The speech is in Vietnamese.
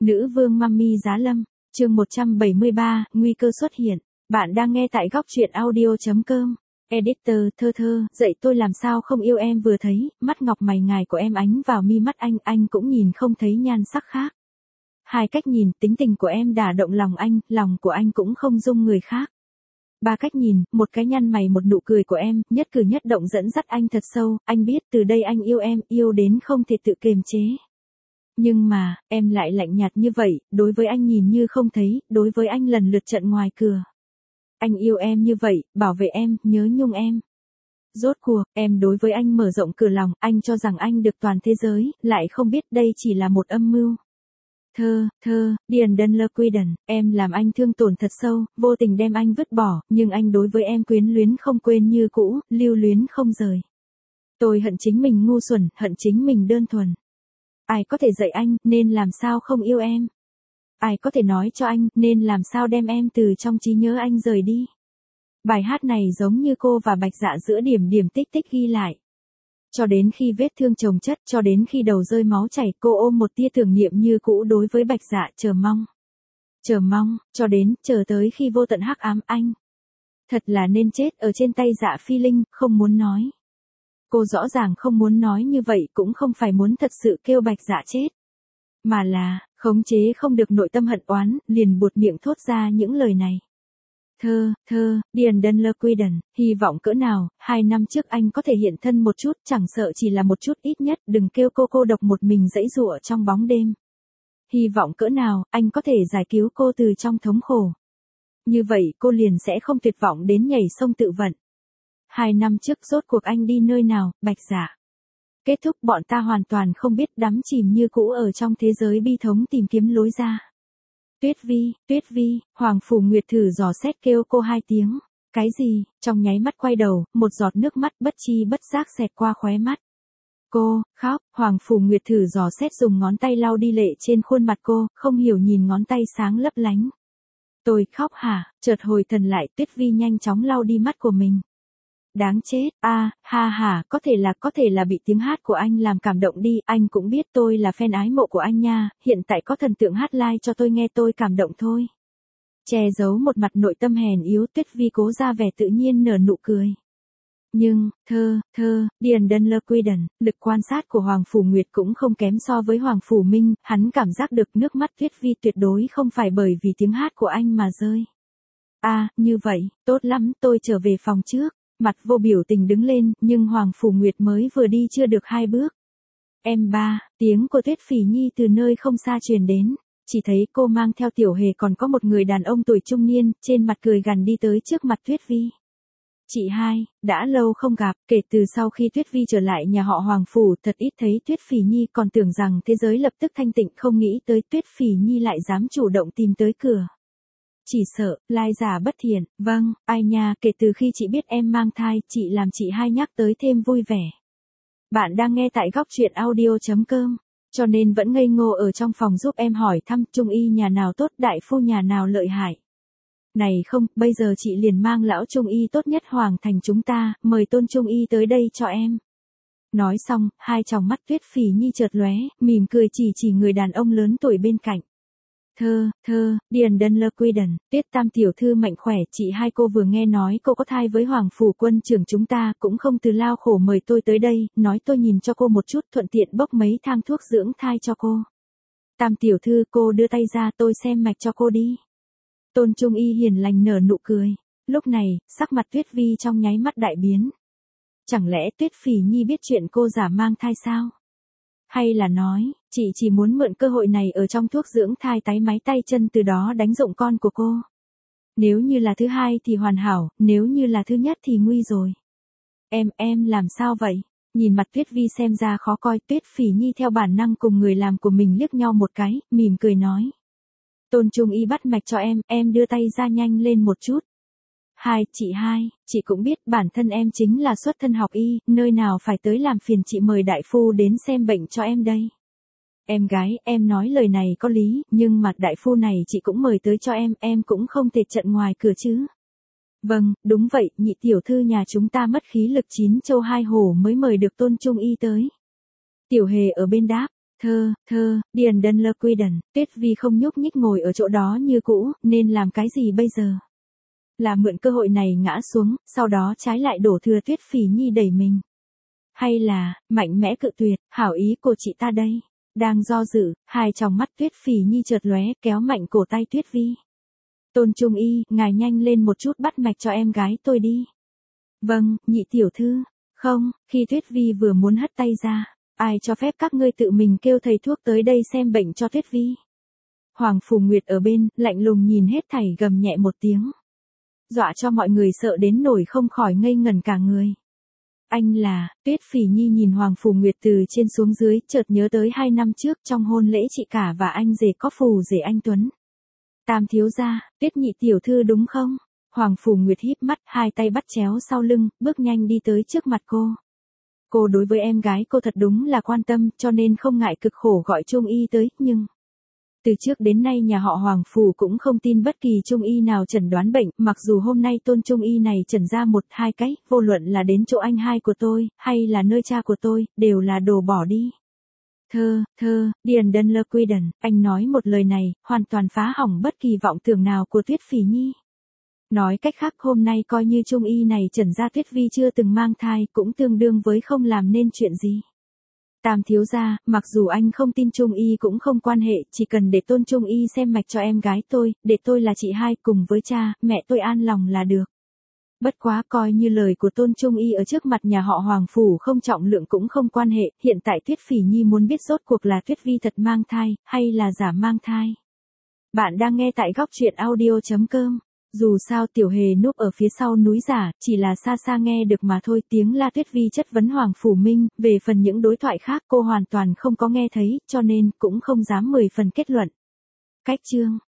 Nữ vương Mummy Giá Lâm, chương 173, nguy cơ xuất hiện. Bạn đang nghe tại góc truyện audio.com. Editor, thơ, dạy tôi làm sao không yêu em vừa thấy, mắt ngọc mày ngài của em ánh vào mi mắt anh cũng nhìn không thấy nhan sắc khác. Hai cách nhìn, tính tình của em đả động lòng của anh cũng không dung người khác. Ba cách nhìn, một cái nhăn mày một nụ cười của em, nhất cử nhất động dẫn dắt anh thật sâu, anh biết từ đây anh yêu em, yêu đến không thể tự kiềm chế. Nhưng mà, em lại lạnh nhạt như vậy, đối với anh nhìn như không thấy, đối với anh lần lượt trận ngoài cửa. Anh yêu em như vậy, bảo vệ em, nhớ nhung em. Rốt cuộc, em đối với anh mở rộng cửa lòng, anh cho rằng anh được toàn thế giới, lại không biết đây chỉ là một âm mưu. Thơ, Điền Đơn Lơ Quy Đần, em làm anh thương tổn thật sâu, vô tình đem anh vứt bỏ, nhưng anh đối với em quyến luyến không quên như cũ, lưu luyến không rời. Tôi hận chính mình ngu xuẩn, hận chính mình đơn thuần. Ai có thể dạy anh, nên làm sao không yêu em? Ai có thể nói cho anh, nên làm sao đem em từ trong trí nhớ anh rời đi? Bài hát này giống như cô và Bạch Dạ giữa điểm điểm tích tích ghi lại. Cho đến khi vết thương chồng chất, cho đến khi đầu rơi máu chảy, cô ôm một tia tưởng niệm như cũ đối với Bạch Dạ, chờ mong, cho đến, chờ tới khi vô tận hắc ám anh. Thật là nên chết ở trên tay Dạ Phi Linh, không muốn nói. Cô rõ ràng không muốn nói như vậy, cũng không phải muốn thật sự kêu Bạch Dạ chết. Mà là, khống chế không được nội tâm hận oán, liền buột miệng thốt ra những lời này. Thơ, Điền Đơn Lơ Quy Đần, hy vọng cỡ nào, 2 năm trước anh có thể hiện thân một chút, chẳng sợ chỉ là một chút ít nhất, đừng kêu cô độc một mình dãy dụa trong bóng đêm. Hy vọng cỡ nào, anh có thể giải cứu cô từ trong thống khổ. Như vậy cô liền sẽ không tuyệt vọng đến nhảy sông tự vận. 2 năm trước rốt cuộc anh đi nơi nào, Bạch Dạ. Kết thúc bọn ta hoàn toàn không biết, đắm chìm như cũ ở trong thế giới bi thống tìm kiếm lối ra. Tuyết Vi, Hoàng Phủ Nguyệt thử dò xét kêu cô 2 tiếng. Cái gì? Trong nháy mắt quay đầu, một giọt nước mắt bất chi bất giác xẹt qua khóe mắt. Cô, khóc, Hoàng Phủ Nguyệt thử dò xét dùng ngón tay lau đi lệ trên khuôn mặt cô, không hiểu nhìn ngón tay sáng lấp lánh. Tôi khóc hả? Chợt hồi thần lại, Tuyết Vi nhanh chóng lau đi mắt của mình. Đáng chết, có thể là bị tiếng hát của anh làm cảm động đi, anh cũng biết tôi là fan ái mộ của anh nha, hiện tại có thần tượng hát live cho tôi nghe tôi cảm động thôi. Che giấu một mặt nội tâm hèn yếu, Tuyết Vi cố ra vẻ tự nhiên nở nụ cười. Nhưng, thơ, Điền Đơn Lơ Quy Đần, lực quan sát của Hoàng Phủ Nguyệt cũng không kém so với Hoàng Phủ Minh, hắn cảm giác được nước mắt Tuyết Vi tuyệt đối không phải bởi vì tiếng hát của anh mà rơi. Như vậy, tốt lắm, tôi trở về phòng trước. Mặt vô biểu tình đứng lên, nhưng Hoàng Phủ Nguyệt mới vừa đi chưa được 2 bước. Em ba, tiếng của Tuyết Phỉ Nhi từ nơi không xa truyền đến, chỉ thấy cô mang theo Tiểu Hề còn có một người đàn ông tuổi trung niên, trên mặt cười gằn đi tới trước mặt Tuyết Vi. Chị hai, đã lâu không gặp, kể từ sau khi Tuyết Vi trở lại nhà họ Hoàng Phủ, thật ít thấy Tuyết Phỉ Nhi, còn tưởng rằng thế giới lập tức thanh tịnh, không nghĩ tới Tuyết Phỉ Nhi lại dám chủ động tìm tới cửa. Chỉ sợ, lai giả bất thiện, vâng, ai nha, kể từ khi chị biết em mang thai, chị làm chị hai nhắc tới thêm vui vẻ. Bạn đang nghe tại góc truyện audio.com, cho nên vẫn ngây ngô ở trong phòng giúp em hỏi thăm trung y nhà nào tốt, đại phu nhà nào lợi hại. Này không, bây giờ chị liền mang lão trung y tốt nhất Hoàng Thành chúng ta, mời Tôn trung y tới đây cho em. Nói xong, hai tròng mắt Tuyết Phỉ Nhi chợt lóe, mỉm cười chỉ người đàn ông lớn tuổi bên cạnh. Thơ, Điền Đơn Lơ Quy Đần, Tuyết Tam tiểu thư mạnh khỏe, chị hai cô vừa nghe nói cô có thai với Hoàng Phủ quân trưởng chúng ta, cũng không từ lao khổ mời tôi tới đây, nói tôi nhìn cho cô một chút, thuận tiện bốc mấy thang thuốc dưỡng thai cho cô. Tam tiểu thư, cô đưa tay ra, tôi xem mạch cho cô đi. Tôn trung y hiền lành nở nụ cười. Lúc này, sắc mặt Tuyết Vi trong nháy mắt đại biến. Chẳng lẽ Tuyết Phỉ Nhi biết chuyện cô giả mang thai sao? Hay là nói, chị chỉ muốn mượn cơ hội này ở trong thuốc dưỡng thai tái máy tay chân, từ đó đánh dụng con của cô? Nếu như là thứ hai thì hoàn hảo, nếu như là thứ nhất thì nguy rồi. Em làm sao vậy? Nhìn mặt Tuyết Vi xem ra khó coi, Tuyết Phỉ Nhi theo bản năng cùng người làm của mình liếc nhau một cái, mỉm cười nói. Tôn trung y bắt mạch cho em đưa tay ra nhanh lên một chút. Chị cũng biết bản thân em chính là xuất thân học y, nơi nào phải tới làm phiền chị mời đại phu đến xem bệnh cho em đây. Em gái, em nói lời này có lý, nhưng mà đại phu này chị cũng mời tới cho em cũng không thể trận ngoài cửa chứ. Vâng, đúng vậy, nhị tiểu thư nhà chúng ta mất khí lực 9 châu 2 hổ mới mời được Tôn trung y tới. Tiểu Hề ở bên đáp, Điền Đơn Lơ Quy Đần, Tuyết Vi không nhúc nhích ngồi ở chỗ đó như cũ, nên làm cái gì bây giờ? Là mượn cơ hội này ngã xuống, sau đó trái lại đổ thừa Tuyết Phỉ Nhi đẩy mình. Hay là, mạnh mẽ cự tuyệt, hảo ý của chị ta đây. Đang do dự, hai tròng mắt Tuyết Phỉ Nhi chợt lóe, kéo mạnh cổ tay Tuyết Vi. Tôn Trung Y, ngài nhanh lên một chút bắt mạch cho em gái tôi đi. Vâng, nhị tiểu thư. Không, khi Tuyết Vi vừa muốn hất tay ra. Ai cho phép các ngươi tự mình kêu thầy thuốc tới đây xem bệnh cho Tuyết Vi. Hoàng Phủ Nguyệt ở bên, lạnh lùng nhìn hết thảy gầm nhẹ một tiếng. Dọa cho mọi người sợ đến nổi không khỏi ngây ngẩn cả người. Anh là, Tuyết Phỉ Nhi nhìn Hoàng Phủ Nguyệt từ trên xuống dưới, chợt nhớ tới 2 năm trước trong hôn lễ chị cả và anh rể có phù rể anh Tuấn. Tam thiếu gia, Tuyết nhị tiểu thư đúng không? Hoàng Phủ Nguyệt híp mắt, hai tay bắt chéo sau lưng, bước nhanh đi tới trước mặt cô. Cô đối với em gái cô thật đúng là quan tâm, cho nên không ngại cực khổ gọi Trung Y tới, nhưng... Từ trước đến nay nhà họ Hoàng Phủ cũng không tin bất kỳ Trung Y nào chẩn đoán bệnh, mặc dù hôm nay Tôn Trung Y này chẩn ra 1-2 cái, vô luận là đến chỗ anh hai của tôi, hay là nơi cha của tôi, đều là đồ bỏ đi. Điền Đơn Lơ Quy Đần, anh nói một lời này, hoàn toàn phá hỏng bất kỳ vọng tưởng nào của Tuyết Phỉ Nhi. Nói cách khác hôm nay coi như Trung Y này chẩn ra Tuyết Vi chưa từng mang thai, cũng tương đương với không làm nên chuyện gì. Tam thiếu gia, mặc dù anh không tin Trung Y cũng không quan hệ, chỉ cần để Tôn Trung Y xem mạch cho em gái tôi, để tôi là chị hai cùng với cha, mẹ tôi an lòng là được. Bất quá coi như lời của Tôn Trung Y ở trước mặt nhà họ Hoàng Phủ không trọng lượng cũng không quan hệ, hiện tại Tuyết Phỉ Nhi muốn biết rốt cuộc là Tuyết Vi thật mang thai, hay là giả mang thai. Bạn đang nghe tại góc truyện audio.com. Dù sao Tiểu Hề núp ở phía sau núi giả, chỉ là xa xa nghe được mà thôi. Tiếng la Tuyết Vi chất vấn Hoàng Phủ Minh, về phần những đối thoại khác cô hoàn toàn không có nghe thấy, cho nên cũng không dám 10 phần kết luận. Cách chương